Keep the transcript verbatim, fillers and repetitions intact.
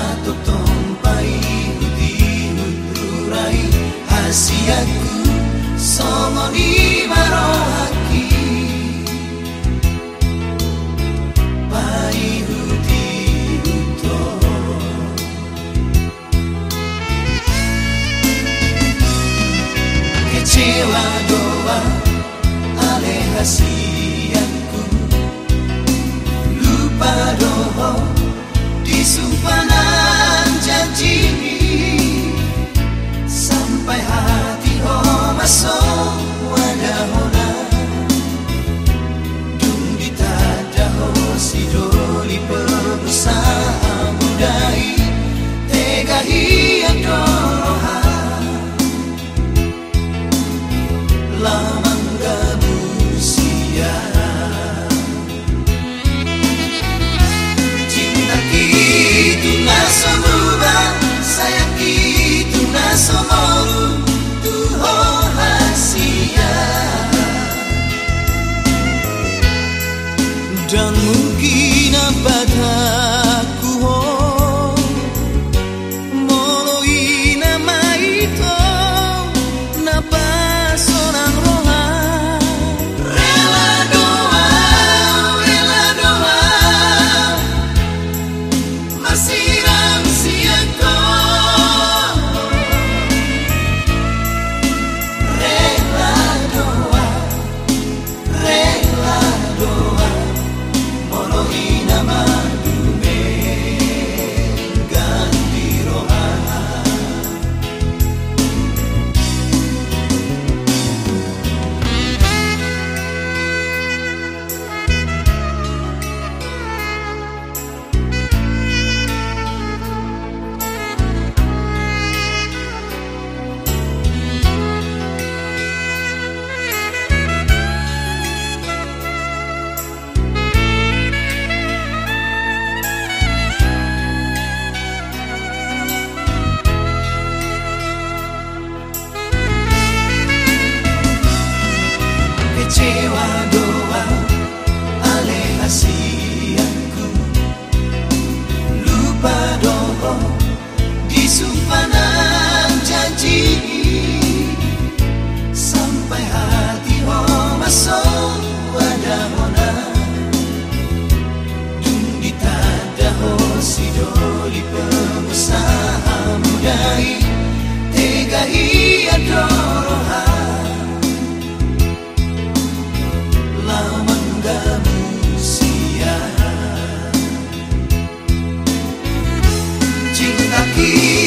totompai uti uturai hasiaku somoni marohaki pai uti uto kecewa doa ale hasiaku lupa doa di sumpanan janji sampai hati ho masuk wadahona dung ditada ho sidoli pengusaha mudai tega hiat doroha lamang gabusia itu naso berubah, sayang itu naso malu Tuhan hasia dan mungkin abadaku ho moloi nama itu napa sonang roha rela doa rela doa Siram siangko rela doa rela doa moloi nama dume ganti roha kecewa doa ale hasiaku lupa doa di sumpanan janji sampai hati ho masuk wadahona dung ditada ho sidoli pengusaha mudai tega hiat doroha cinta kita